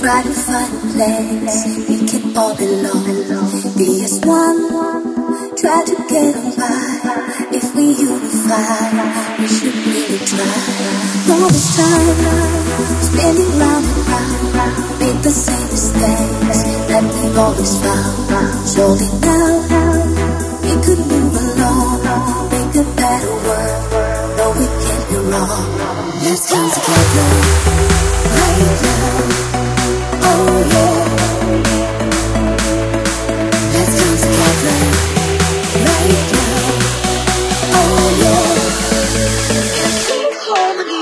Try to find a place we can all belong. Be as one, try to get on by. If we unify, we should really try. All this time, spinning round and round, make the same mistakes that we've always found. Surely now, we could move along, make a better world. No, we can't be wrong. Let's come together right now. Oh yeah. Let's come together right now. Oh yeah. Sweet harmony.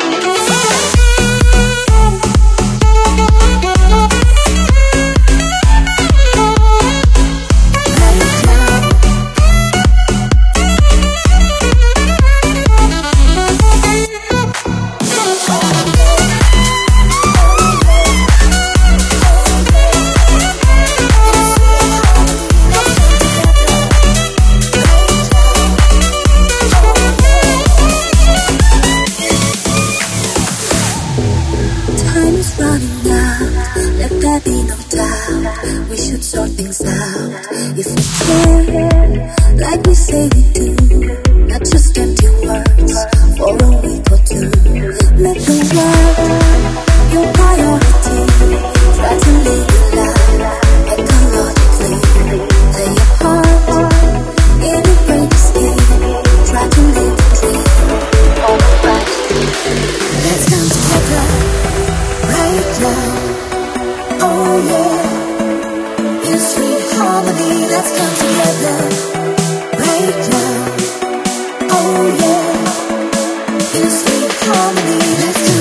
Time is running out, let there be no doubt. We should sort things out. If we care, like we say we do, not just empty words for a week or two. Let the world your priority. Try to live your life ecologically. Play your part in a great escape. Try to live the dream. All right. Let's come together right now. Oh yeah. In sweet harmony, let's come together right now. Oh yeah. In sweet harmony, let's come